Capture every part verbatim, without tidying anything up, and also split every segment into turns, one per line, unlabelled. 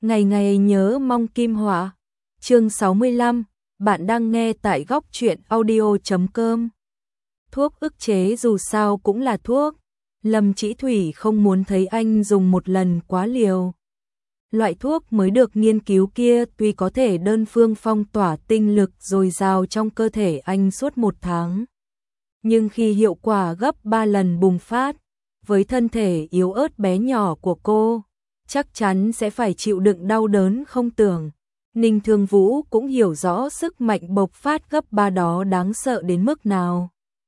Ngày ngày nhớ mong kim họa. Chương sáu mươi lăm, bạn đang nghe tại góc truyện audio chấm com. Thuốc ức chế dù sao cũng là thuốc. Lâm Chỉ Thủy không muốn thấy anh dùng một lần quá liều. Loại thuốc mới được nghiên cứu kia tuy có thể đơn phương phong tỏa tinh lực dồi dào trong cơ thể anh suốt một tháng. Nhưng khi hiệu quả gấp ba lần bùng phát, với thân thể yếu ớt bé nhỏ của cô, chắc chắn sẽ phải chịu đựng đau đớn không tưởng. Ninh Thương Vũ cũng hiểu rõ sức mạnh bộc phát gấp ba đó đáng sợ đến mức nào.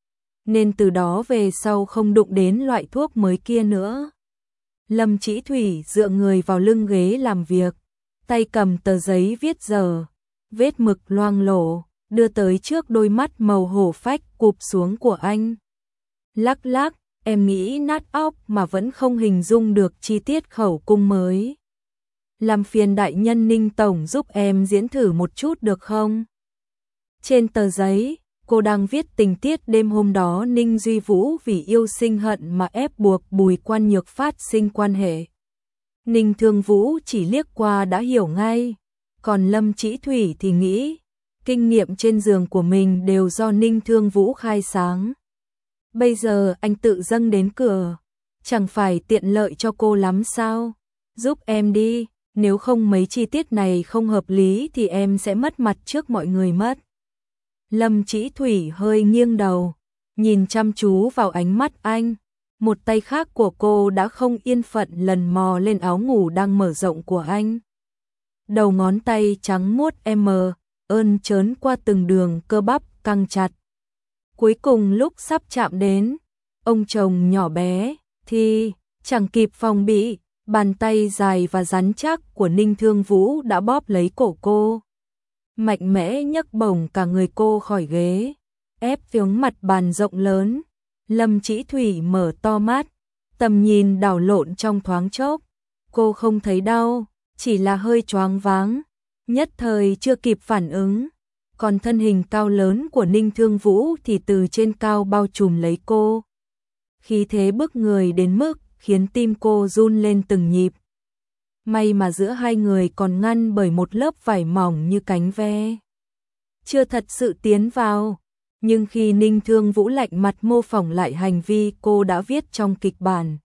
Nên từ đó về sau không đụng đến loại thuốc mới kia nữa. Lâm Chỉ Thủy dựa người vào lưng ghế làm việc, tay cầm tờ giấy viết giờ, vết mực loang lổ, đưa tới trước đôi mắt màu hổ phách cụp xuống của anh. Lắc lắc, em nghĩ nát óc mà vẫn không hình dung được chi tiết khẩu cung mới. Làm phiền đại nhân Ninh Tổng giúp em diễn thử một chút được không? Trên tờ giấy, cô đang viết tình tiết đêm hôm đó Ninh Duy Vũ vì yêu sinh hận mà ép buộc Bùi Quan Nhược phát sinh quan hệ. Ninh Thương Vũ chỉ liếc qua đã hiểu ngay, còn Lâm Chỉ Thủy thì nghĩ, kinh nghiệm trên giường của mình đều do Ninh Thương Vũ khai sáng. Bây giờ anh tự dâng đến cửa, chẳng phải tiện lợi cho cô lắm sao? Giúp em đi, nếu không mấy chi tiết này không hợp lý thì em sẽ mất mặt trước mọi người mất. Lâm Chỉ Thủy hơi nghiêng đầu, nhìn chăm chú vào ánh mắt anh. Một tay khác của cô đã không yên phận lần mò lên áo ngủ đang mở rộng của anh. Đầu ngón tay trắng muốt em ơn trớn qua từng đường cơ bắp căng chặt. Cuối cùng lúc sắp chạm đến, ông chồng nhỏ bé, thì chẳng kịp phòng bị, bàn tay dài và rắn chắc của Ninh Thương Vũ đã bóp lấy cổ cô. Mạnh mẽ nhấc bổng cả người cô khỏi ghế, ép xuống mặt bàn rộng lớn. Lâm Chỉ Thủy mở to mắt, tầm nhìn đảo lộn trong thoáng chốc. Cô không thấy đau, chỉ là hơi choáng váng, nhất thời chưa kịp phản ứng. Còn thân hình cao lớn của Ninh Thương Vũ thì từ trên cao bao trùm lấy cô. Khí thế bức người đến mức khiến tim cô run lên từng nhịp. May mà giữa hai người còn ngăn bởi một lớp vải mỏng như cánh ve. Chưa thật sự tiến vào, nhưng khi Ninh Thương Vũ lạnh mặt mô phỏng lại hành vi cô đã viết trong kịch bản.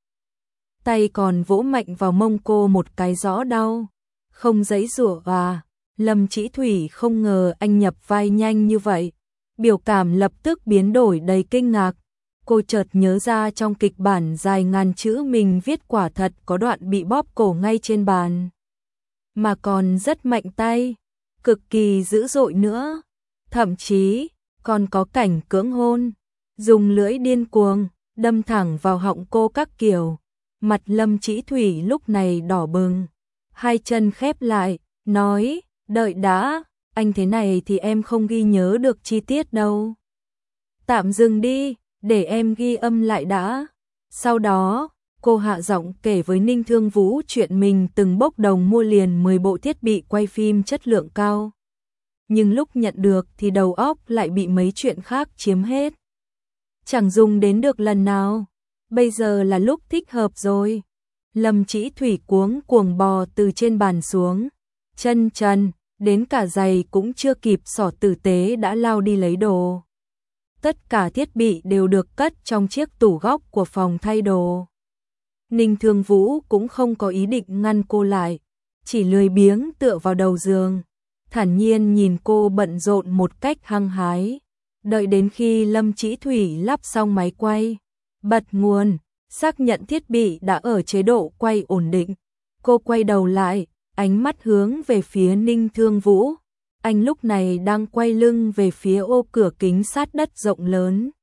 Tay còn vỗ mạnh vào mông cô một cái rõ đau. Không giãy giụa à? Lâm Chỉ Thủy không ngờ anh nhập vai nhanh như vậy. Biểu cảm lập tức biến đổi đầy kinh ngạc. Cô chợt nhớ ra trong kịch bản dài ngàn chữ mình viết quả thật có đoạn bị bóp cổ ngay trên bàn. Mà còn rất mạnh tay, cực kỳ dữ dội nữa. Thậm chí, còn có cảnh cưỡng hôn, dùng lưỡi điên cuồng, đâm thẳng vào họng cô các kiểu. Mặt Lâm Chỉ Thủy lúc này đỏ bừng, hai chân khép lại, nói, đợi đã, anh thế này thì em không ghi nhớ được chi tiết đâu. Tạm dừng đi, để em ghi âm lại đã. Sau đó, cô hạ giọng kể với Ninh Thương Vũ chuyện mình từng bốc đồng mua liền mười bộ thiết bị quay phim chất lượng cao. Nhưng lúc nhận được thì đầu óc lại bị mấy chuyện khác chiếm hết. Chẳng dùng đến được lần nào. Bây giờ là lúc thích hợp rồi. Lâm Chỉ Thủy cuống cuồng bò từ trên bàn xuống. Chân trần, đến cả giày cũng chưa kịp xỏ tử tế đã lao đi lấy đồ. Tất cả thiết bị đều được cất trong chiếc tủ góc của phòng thay đồ. Ninh Thương Vũ cũng không có ý định ngăn cô lại, chỉ lười biếng tựa vào đầu giường, thản nhiên nhìn cô bận rộn một cách hăng hái. Đợi đến khi Lâm Chỉ Thủy lắp xong máy quay, bật nguồn, xác nhận thiết bị đã ở chế độ quay ổn định, cô quay đầu lại, ánh mắt hướng về phía Ninh Thương Vũ. Anh lúc này đang quay lưng về phía ô cửa kính sát đất rộng lớn.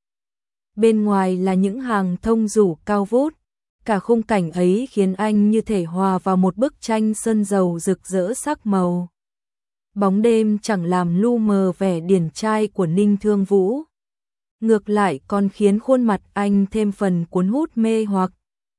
Bên ngoài là những hàng thông rủ cao vút. Cả khung cảnh ấy khiến anh như thể hòa vào một bức tranh sơn dầu rực rỡ sắc màu. Bóng đêm chẳng làm lu mờ vẻ điển trai của Ninh Thương Vũ. Ngược lại còn khiến khuôn mặt anh thêm phần cuốn hút mê hoặc.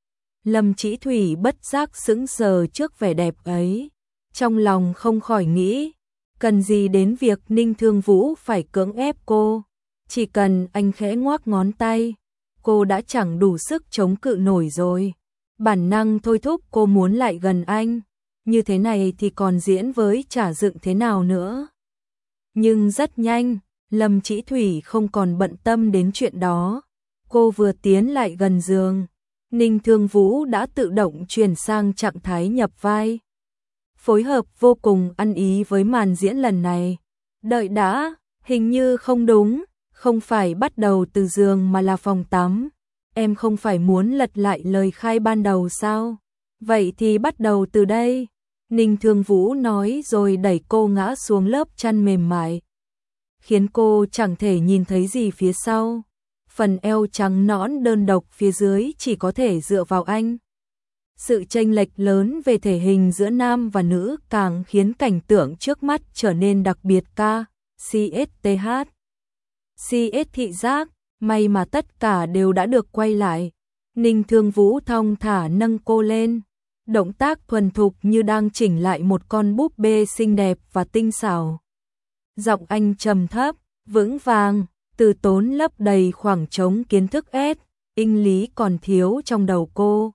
Lâm Chỉ Thủy bất giác sững sờ trước vẻ đẹp ấy. Trong lòng không khỏi nghĩ, cần gì đến việc Ninh Thương Vũ phải cưỡng ép cô. Chỉ cần anh khẽ ngoác ngón tay, cô đã chẳng đủ sức chống cự nổi rồi. Bản năng thôi thúc cô muốn lại gần anh. như thế này thì còn diễn với trả dựng thế nào nữa. Nhưng rất nhanh, Lâm Chỉ Thủy không còn bận tâm đến chuyện đó. Cô vừa tiến lại gần giường, Ninh Thương Vũ đã tự động chuyển sang trạng thái nhập vai. Phối hợp vô cùng ăn ý với màn diễn lần này. Đợi đã, hình như không đúng, không phải bắt đầu từ giường mà là phòng tắm. Em không phải muốn lật lại lời khai ban đầu sao? Vậy thì bắt đầu từ đây. Ninh Thương Vũ nói rồi đẩy cô ngã xuống lớp chăn mềm mại, khiến cô chẳng thể nhìn thấy gì phía sau. Phần eo trắng nõn đơn độc phía dưới chỉ có thể dựa vào anh. Sự chênh lệch lớn về thể hình giữa nam và nữ càng khiến cảnh tượng trước mắt trở nên đặc biệt. Ca, xê ét tê hát, xê ét thị giác, may mà tất cả đều đã được quay lại. Ninh Thương Vũ thong thả nâng cô lên, động tác thuần thục như đang chỉnh lại một con búp bê xinh đẹp và tinh xảo. Giọng anh trầm thấp, vững vàng, từ tốn lấp đầy khoảng trống kiến thức S, inh lý còn thiếu trong đầu cô.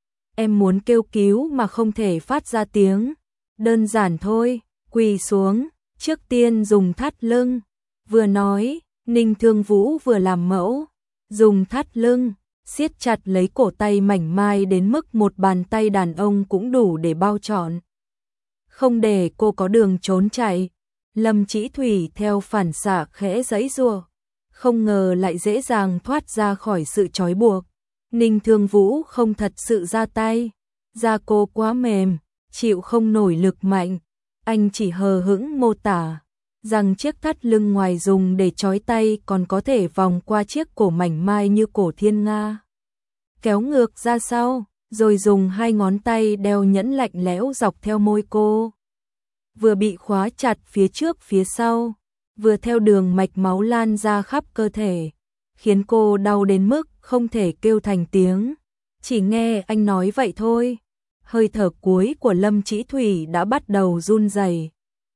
Em muốn kêu cứu mà không thể phát ra tiếng. Đơn giản thôi, quỳ xuống, trước tiên dùng thắt lưng. Vừa nói, Ninh Thương Vũ vừa làm mẫu, dùng thắt lưng, siết chặt lấy cổ tay mảnh mai đến mức một bàn tay đàn ông cũng đủ để bao trọn. Không để cô có đường trốn chạy. Lâm Chỉ Thủy theo phản xạ khẽ giãy giụa, không ngờ lại dễ dàng thoát ra khỏi sự trói buộc. Ninh Thương Vũ không thật sự ra tay, da cô quá mềm, chịu không nổi lực mạnh. Anh chỉ hờ hững mô tả rằng chiếc thắt lưng ngoài dùng để trói tay còn có thể vòng qua chiếc cổ mảnh mai như cổ thiên nga, kéo ngược ra sau, rồi dùng hai ngón tay đeo nhẫn lạnh lẽo dọc theo môi cô. Vừa bị khóa chặt phía trước phía sau, vừa theo đường mạch máu lan ra khắp cơ thể, khiến cô đau đến mức không thể kêu thành tiếng, chỉ nghe anh nói vậy thôi. Hơi thở cuối của Lâm Chỉ Thủy đã bắt đầu run rẩy.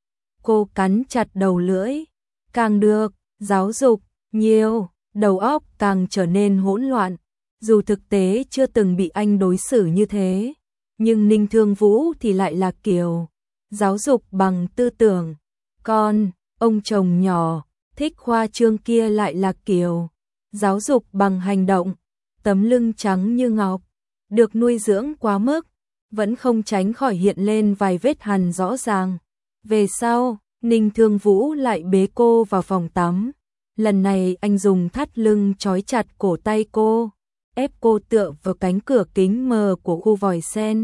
Cô cắn chặt đầu lưỡi, càng được giáo dục nhiều, đầu óc càng trở nên hỗn loạn. Dù thực tế chưa từng bị anh đối xử như thế, nhưng Ninh Thương Vũ thì lại là kiểu giáo dục bằng tư tưởng, con ông chồng nhỏ thích khoa trương kia lại là kiểu giáo dục bằng hành động. Tấm lưng trắng như ngọc, được nuôi dưỡng quá mức, vẫn không tránh khỏi hiện lên vài vết hằn rõ ràng. Về sau, Ninh Thương Vũ lại bế cô vào phòng tắm. Lần này anh dùng thắt lưng trói chặt cổ tay cô, ép cô tựa vào cánh cửa kính mờ của khu vòi sen.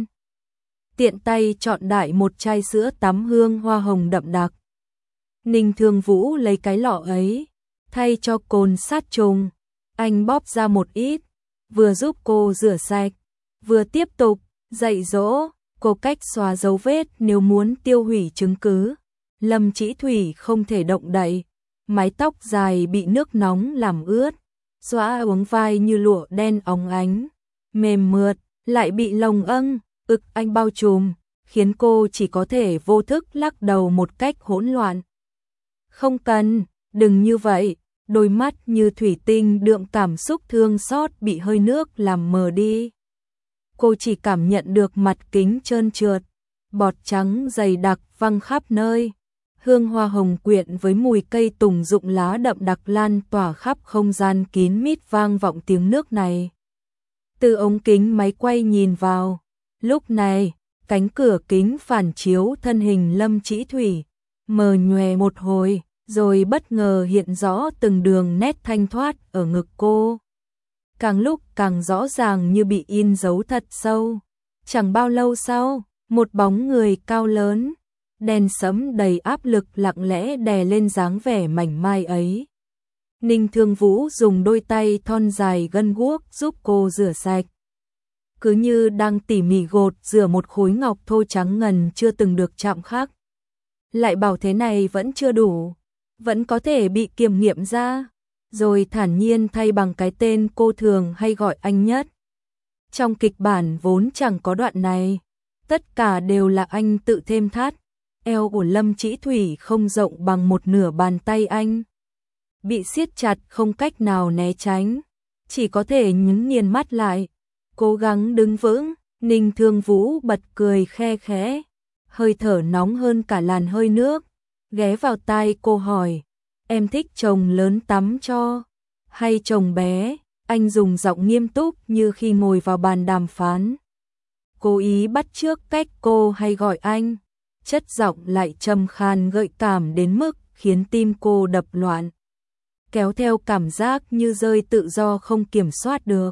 Tiện tay chọn đại một chai sữa tắm hương hoa hồng đậm đặc. Ninh Thương Vũ lấy cái lọ ấy, thay cho cồn sát trùng, anh bóp ra một ít, vừa giúp cô rửa sạch, vừa tiếp tục dạy dỗ cô cách xóa dấu vết nếu muốn tiêu hủy chứng cứ. Lâm Chỉ Thủy không thể động đậy, mái tóc dài bị nước nóng làm ướt, xõa uống vai như lụa đen óng ánh, mềm mượt, lại bị lồng âng, ực anh bao trùm, khiến cô chỉ có thể vô thức lắc đầu một cách hỗn loạn. Không cần, đừng như vậy. Đôi mắt như thủy tinh đượm cảm xúc thương xót bị hơi nước làm mờ đi. Cô chỉ cảm nhận được mặt kính trơn trượt, bọt trắng dày đặc văng khắp nơi. Hương hoa hồng quyện với mùi cây tùng rụng lá đậm đặc lan tỏa khắp không gian kín mít vang vọng tiếng nước này. Từ ống kính máy quay nhìn vào, lúc này, cánh cửa kính phản chiếu thân hình Lâm Chỉ Thủy, mờ nhòe một hồi, rồi bất ngờ hiện rõ từng đường nét thanh thoát ở ngực cô. Càng lúc càng rõ ràng như bị in dấu thật sâu. Chẳng bao lâu sau, một bóng người cao lớn, đen sẫm đầy áp lực lặng lẽ đè lên dáng vẻ mảnh mai ấy. Ninh Thương Vũ dùng đôi tay thon dài gân guốc giúp cô rửa sạch. Cứ như đang tỉ mỉ gột rửa một khối ngọc thô trắng ngần chưa từng được chạm khắc. Lại bảo thế này vẫn chưa đủ, vẫn có thể bị kiểm nghiệm ra, rồi thản nhiên thay bằng cái tên cô thường hay gọi anh nhất. Trong kịch bản vốn chẳng có đoạn này, tất cả đều là anh tự thêm thắt. Eo của Lâm Chỉ Thủy không rộng bằng một nửa bàn tay anh, bị siết chặt không cách nào né tránh, chỉ có thể nhướng nghiền mắt lại, cố gắng đứng vững. Ninh Thương Vũ bật cười khe khẽ, hơi thở nóng hơn cả làn hơi nước, ghé vào tai cô hỏi, em thích chồng lớn tắm cho, hay chồng bé? Anh dùng giọng nghiêm túc như khi ngồi vào bàn đàm phán. Cố ý bắt chước cách cô hay gọi anh, chất giọng lại trầm khan gợi cảm đến mức khiến tim cô đập loạn, kéo theo cảm giác như rơi tự do không kiểm soát được.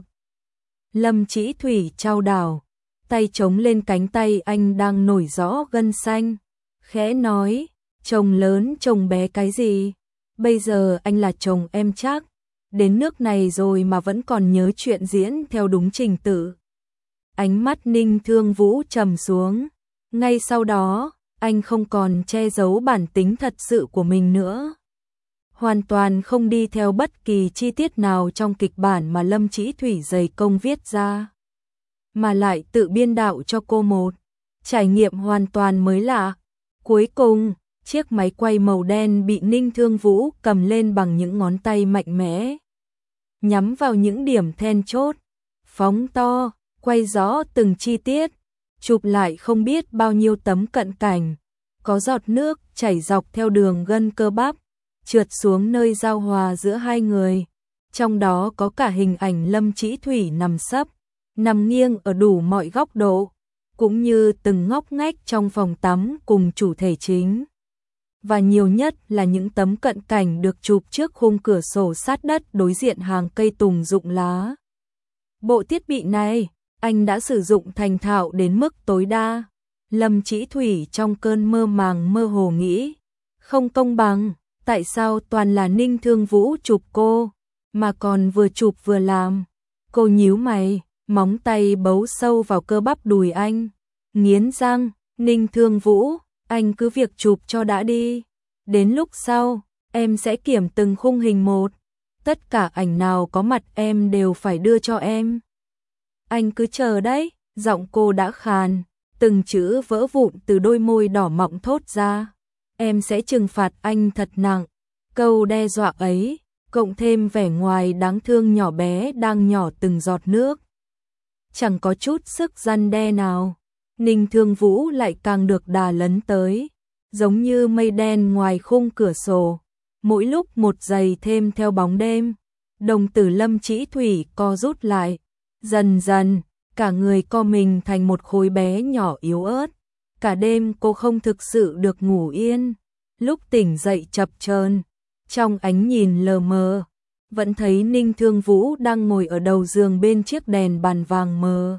Lâm Chỉ Thủy chao đảo, tay chống lên cánh tay anh đang nổi rõ gân xanh, khẽ nói, chồng lớn chồng bé cái gì, bây giờ anh là chồng em chắc, đến nước này rồi mà vẫn còn nhớ chuyện diễn theo đúng trình tự. Ánh mắt Ninh Thương Vũ trầm xuống, ngay sau đó, anh không còn che giấu bản tính thật sự của mình nữa. Hoàn toàn không đi theo bất kỳ chi tiết nào trong kịch bản mà Lâm Chỉ Thủy dày công viết ra, mà lại tự biên đạo cho cô một trải nghiệm hoàn toàn mới lạ. Cuối cùng, chiếc máy quay màu đen bị Ninh Thương Vũ cầm lên bằng những ngón tay mạnh mẽ, nhắm vào những điểm then chốt, phóng to, quay rõ từng chi tiết, chụp lại không biết bao nhiêu tấm cận cảnh, có giọt nước chảy dọc theo đường gân cơ bắp, trượt xuống nơi giao hòa giữa hai người, trong đó có cả hình ảnh Lâm Chỉ Thủy nằm sấp, nằm nghiêng ở đủ mọi góc độ, cũng như từng ngóc ngách trong phòng tắm cùng chủ thể chính. Và nhiều nhất là những tấm cận cảnh được chụp trước khung cửa sổ sát đất đối diện hàng cây tùng rụng lá. Bộ thiết bị này, anh đã sử dụng thành thạo đến mức tối đa. Lâm Chỉ Thủy trong cơn mơ màng mơ hồ nghĩ, không công bằng, tại sao toàn là Ninh Thương Vũ chụp cô, mà còn vừa chụp vừa làm. Cô nhíu mày, móng tay bấu sâu vào cơ bắp đùi anh, nghiến răng, Ninh Thương Vũ, anh cứ việc chụp cho đã đi. Đến lúc sau, em sẽ kiểm từng khung hình một, tất cả ảnh nào có mặt em đều phải đưa cho em. Anh cứ chờ đấy, giọng cô đã khàn, từng chữ vỡ vụn từ đôi môi đỏ mọng thốt ra. Em sẽ trừng phạt anh thật nặng. Câu đe dọa ấy, cộng thêm vẻ ngoài đáng thương nhỏ bé đang nhỏ từng giọt nước, chẳng có chút sức răn đe nào. Ninh Thương Vũ lại càng được đà lấn tới, giống như mây đen ngoài khung cửa sổ, mỗi lúc một dày thêm theo bóng đêm. Đồng tử Lâm Chỉ Thủy co rút lại, dần dần, cả người co mình thành một khối bé nhỏ yếu ớt. Cả đêm cô không thực sự được ngủ yên, lúc tỉnh dậy chập chờn, trong ánh nhìn lờ mờ, vẫn thấy Ninh Thương Vũ đang ngồi ở đầu giường bên chiếc đèn bàn vàng mờ.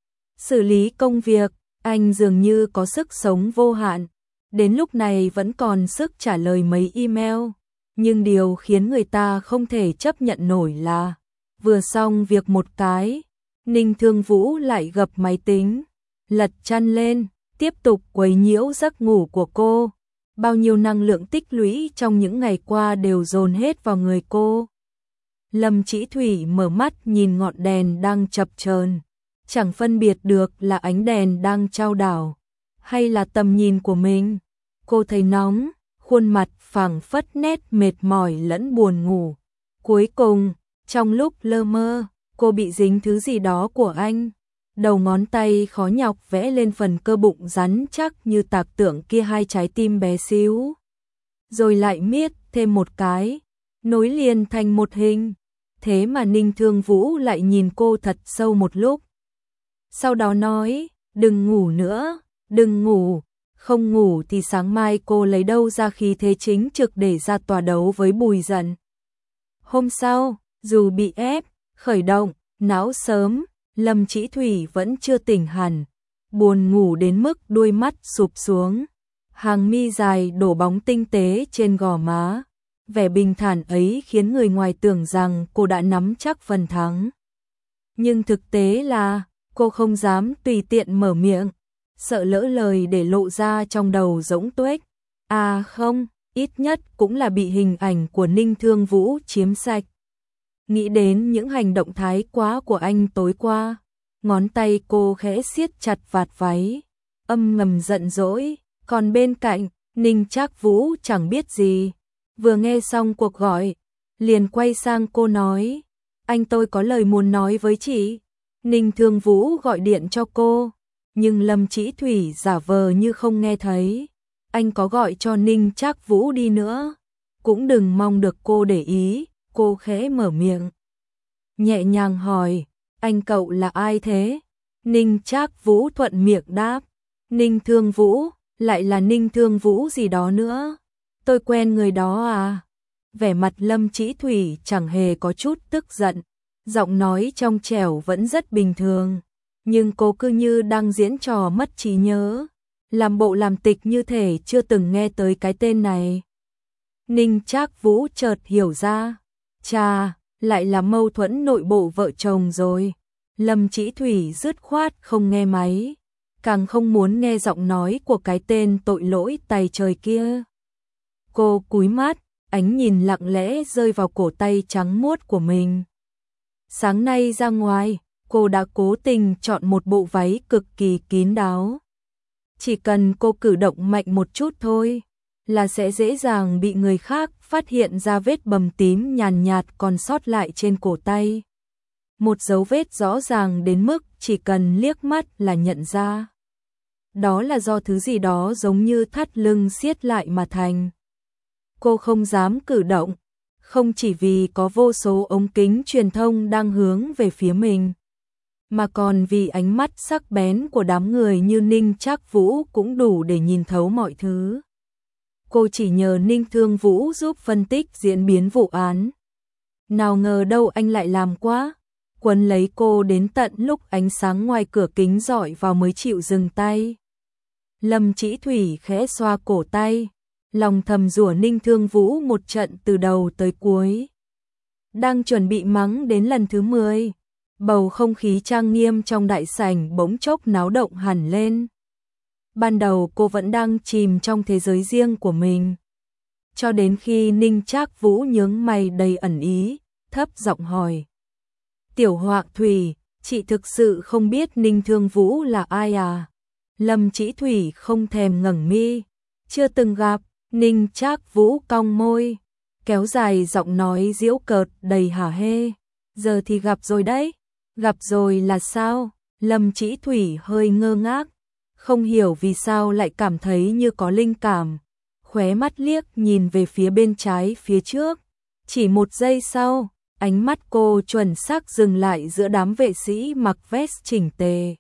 Xử lý công việc, anh dường như có sức sống vô hạn, đến lúc này vẫn còn sức trả lời mấy email, nhưng điều khiến người ta không thể chấp nhận nổi là, vừa xong việc một cái, Ninh Thương Vũ lại gập máy tính, lật chăn lên, tiếp tục quấy nhiễu giấc ngủ của cô. Bao nhiêu năng lượng tích lũy trong những ngày qua đều dồn hết vào người cô. Lâm Chỉ Thủy mở mắt nhìn ngọn đèn đang chập chờn, chẳng phân biệt được là ánh đèn đang chao đảo, hay là tầm nhìn của mình. Cô thấy nóng, khuôn mặt phảng phất nét mệt mỏi lẫn buồn ngủ. Cuối cùng, trong lúc lơ mơ, cô bị dính thứ gì đó của anh. Đầu ngón tay khó nhọc vẽ lên phần cơ bụng rắn chắc như tạc tượng kia hai trái tim bé xíu. Rồi lại miết thêm một cái, nối liền thành một hình. Thế mà Ninh Thương Vũ lại nhìn cô thật sâu một lúc. Sau đó nói, đừng ngủ nữa, đừng ngủ, không ngủ thì sáng mai cô lấy đâu ra khí thế chính trực để ra tòa đấu với Bùi Dận. Hôm sau, dù bị ép, khởi động, não sớm, Lâm Chỉ Thủy vẫn chưa tỉnh hẳn, buồn ngủ đến mức đuôi mắt sụp xuống, hàng mi dài đổ bóng tinh tế trên gò má. Vẻ bình thản ấy khiến người ngoài tưởng rằng cô đã nắm chắc phần thắng. Nhưng thực tế là, cô không dám tùy tiện mở miệng, sợ lỡ lời để lộ ra trong đầu rỗng tuếch. À không, ít nhất cũng là bị hình ảnh của Ninh Thương Vũ chiếm sạch. Nghĩ đến những hành động thái quá của anh tối qua, ngón tay cô khẽ siết chặt vạt váy, âm ngầm giận dỗi, còn bên cạnh, Ninh Trác Vũ chẳng biết gì. Vừa nghe xong cuộc gọi, liền quay sang cô nói, anh tôi có lời muốn nói với chị. Ninh Thương Vũ gọi điện cho cô, nhưng Lâm Chỉ Thủy giả vờ như không nghe thấy. Anh có gọi cho Ninh Trác Vũ đi nữa, cũng đừng mong được cô để ý. Cô khẽ mở miệng, nhẹ nhàng hỏi, anh cậu là ai thế? Ninh Trác Vũ thuận miệng đáp, Ninh Thương Vũ. Lại là Ninh Thương Vũ gì đó nữa? Tôi quen người đó à? Vẻ mặt Lâm Chỉ Thủy chẳng hề có chút tức giận, giọng nói trong trẻo vẫn rất bình thường, nhưng cô cứ như đang diễn trò mất trí nhớ, làm bộ làm tịch như thể chưa từng nghe tới cái tên này. Ninh Trác Vũ chợt hiểu ra, chà, lại là mâu thuẫn nội bộ vợ chồng rồi. Lâm Chỉ Thủy dứt khoát không nghe máy, càng không muốn nghe giọng nói của cái tên tội lỗi tày trời kia. Cô cúi mắt, ánh nhìn lặng lẽ rơi vào cổ tay trắng muốt của mình. Sáng nay ra ngoài, cô đã cố tình chọn một bộ váy cực kỳ kín đáo. Chỉ cần cô cử động mạnh một chút thôi, là sẽ dễ dàng bị người khác phát hiện ra vết bầm tím nhàn nhạt còn sót lại trên cổ tay. Một dấu vết rõ ràng đến mức chỉ cần liếc mắt là nhận ra. Đó là do thứ gì đó giống như thắt lưng siết lại mà thành. Cô không dám cử động, không chỉ vì có vô số ống kính truyền thông đang hướng về phía mình, mà còn vì ánh mắt sắc bén của đám người như Ninh Trác Vũ cũng đủ để nhìn thấu mọi thứ. Cô chỉ nhờ Ninh Thương Vũ giúp phân tích diễn biến vụ án. Nào ngờ đâu anh lại làm quá, quấn lấy cô đến tận lúc ánh sáng ngoài cửa kính rọi vào mới chịu dừng tay. Lâm Chỉ Thủy khẽ xoa cổ tay, lòng thầm rủa Ninh Thương Vũ một trận từ đầu tới cuối. Đang chuẩn bị mắng đến lần thứ mười, bầu không khí trang nghiêm trong đại sảnh bỗng chốc náo động hẳn lên. Ban đầu cô vẫn đang chìm trong thế giới riêng của mình, cho đến khi Ninh Trác Vũ nhướng mày đầy ẩn ý, thấp giọng hỏi, Tiểu Họa Thủy, chị thực sự không biết Ninh Thương Vũ là ai à? Lâm Chỉ Thủy không thèm ngẩng mi, chưa từng gặp. Ninh Trác Vũ cong môi, kéo dài giọng nói giễu cợt đầy hả hê, giờ thì gặp rồi đấy. Gặp rồi là sao? Lâm Chỉ Thủy hơi ngơ ngác, không hiểu vì sao lại cảm thấy như có linh cảm, khóe mắt liếc nhìn về phía bên trái phía trước. Chỉ một giây sau, ánh mắt cô chuẩn xác dừng lại giữa đám vệ sĩ mặc vest chỉnh tề.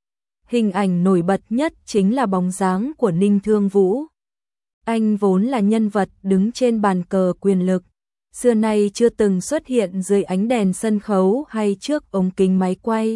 Hình ảnh nổi bật nhất chính là bóng dáng của Ninh Thương Vũ. Anh vốn là nhân vật đứng trên bàn cờ quyền lực, xưa nay chưa từng xuất hiện dưới ánh đèn sân khấu hay trước ống kính máy quay.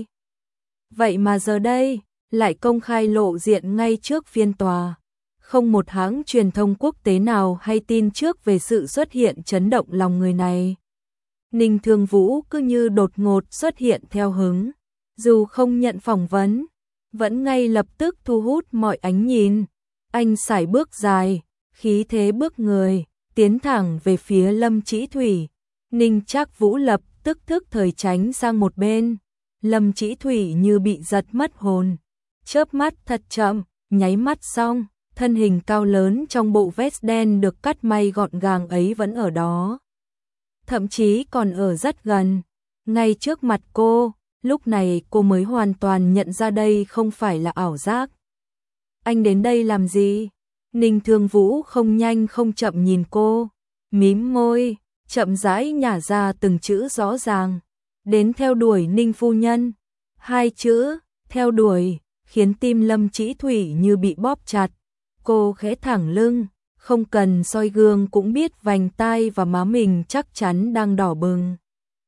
Vậy mà giờ đây, lại công khai lộ diện ngay trước phiên tòa. Không một hãng truyền thông quốc tế nào hay tin trước về sự xuất hiện chấn động lòng người này. Ninh Thương Vũ cứ như đột ngột xuất hiện theo hứng, dù không nhận phỏng vấn, vẫn ngay lập tức thu hút mọi ánh nhìn. Anh sải bước dài, khí thế bước người, tiến thẳng về phía Lâm Chỉ Thủy. Ninh Trác Vũ lập tức thức thời tránh sang một bên. Lâm Chỉ Thủy như bị giật mất hồn, chớp mắt thật chậm, nháy mắt xong, thân hình cao lớn trong bộ vest đen được cắt may gọn gàng ấy vẫn ở đó. Thậm chí còn ở rất gần, ngay trước mặt cô. Lúc này cô mới hoàn toàn nhận ra đây không phải là ảo giác. Anh đến đây làm gì? Ninh Thương Vũ không nhanh không chậm nhìn cô, mím môi, chậm rãi nhả ra từng chữ rõ ràng. Đến theo đuổi Ninh phu nhân. Hai chữ, theo đuổi, khiến tim Lâm Chỉ Thủy như bị bóp chặt. Cô khẽ thẳng lưng, không cần soi gương cũng biết vành tai và má mình chắc chắn đang đỏ bừng.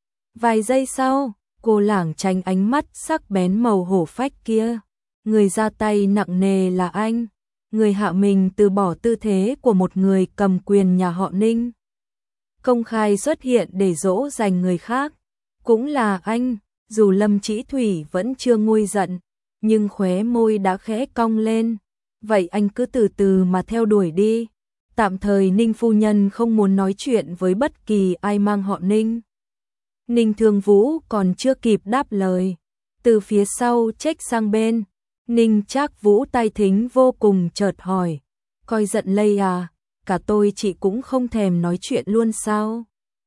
Vài giây sau, cô lảng tránh ánh mắt sắc bén màu hổ phách kia. Người ra tay nặng nề là anh, người hạ mình từ bỏ tư thế của một người cầm quyền nhà họ Ninh, công khai xuất hiện để dỗ dành người khác, cũng là anh. Dù Lâm Chỉ Thủy vẫn chưa nguôi giận, nhưng khóe môi đã khẽ cong lên. Vậy anh cứ từ từ mà theo đuổi đi. Tạm thời Ninh phu nhân không muốn nói chuyện với bất kỳ ai mang họ Ninh. Ninh Thương Vũ còn chưa kịp đáp lời, từ phía sau chếch sang bên, Ninh Trác Vũ tai thính vô cùng chợt hỏi, coi giận lây à, cả tôi chị cũng không thèm nói chuyện luôn sao?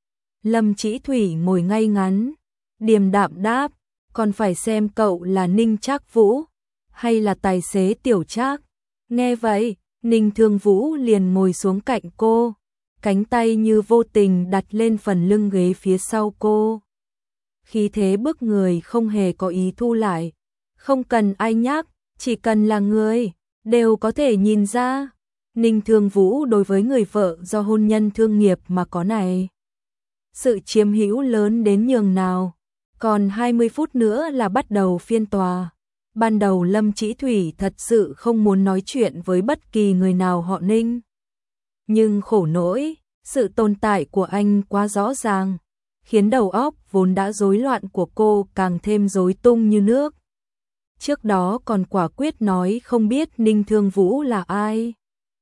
Lâm Chỉ Thủy ngồi ngay ngắn, điềm đạm đáp, còn phải xem cậu là Ninh Trác Vũ. hay là tài xế Tiểu Trác? Nghe vậy, Ninh Thương Vũ liền ngồi xuống cạnh cô, cánh tay như vô tình đặt lên phần lưng ghế phía sau cô. Khí thế bức người không hề có ý thu lại, không cần ai nhắc, chỉ cần là người, đều có thể nhìn ra. Ninh Thương Vũ đối với người vợ do hôn nhân thương nghiệp mà có này, sự chiếm hữu lớn đến nhường nào. Còn hai mươi phút nữa là bắt đầu phiên tòa. Ban đầu Lâm Chỉ Thủy thật sự không muốn nói chuyện với bất kỳ người nào họ Ninh. Nhưng khổ nỗi, sự tồn tại của anh quá rõ ràng, khiến đầu óc vốn đã rối loạn của cô càng thêm rối tung như nước. Trước đó còn quả quyết nói không biết Ninh Thương Vũ là ai.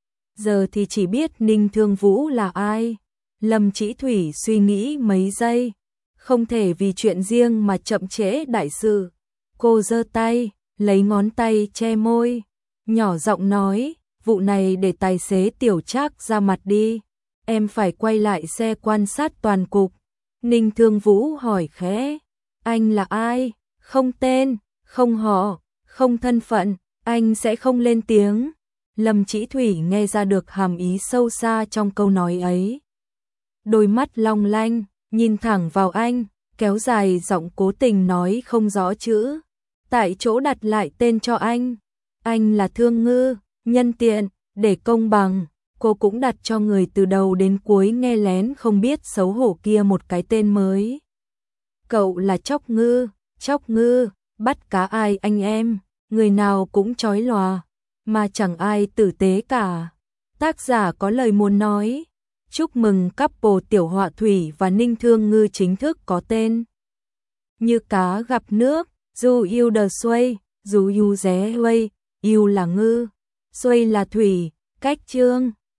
Giờ thì chỉ biết Ninh Thương Vũ là ai. Lâm Chỉ Thủy suy nghĩ mấy giây, không thể vì chuyện riêng mà chậm trễ đại sự. Cô giơ tay, lấy ngón tay che môi, nhỏ giọng nói, vụ này để tài xế Tiểu Trác ra mặt đi, em phải quay lại xe quan sát toàn cục. Ninh Thương Vũ hỏi khẽ, anh là ai? Không tên, không họ, không thân phận, anh sẽ không lên tiếng. Lâm Chỉ Thủy nghe ra được hàm ý sâu xa trong câu nói ấy. Đôi mắt long lanh, nhìn thẳng vào anh, kéo dài giọng cố tình nói không rõ chữ. Tại chỗ đặt lại tên cho anh. Anh là Thương Ngư, nhân tiện, để công bằng, cô cũng đặt cho người từ đầu đến cuối nghe lén không biết xấu hổ kia một cái tên mới. Cậu là Chóc Ngư, Chóc Ngư, bắt cá ai anh em, người nào cũng chói lòa, mà chẳng ai tử tế cả. Tác giả có lời muốn nói. Chúc mừng couple Tiểu Họa Thủy và Ninh Thương Ngư chính thức có tên. Như cá gặp nước, dù yêu đờ xuôi, dù yêu ré huây, yêu là ngư, xuôi là thủy, cách chương.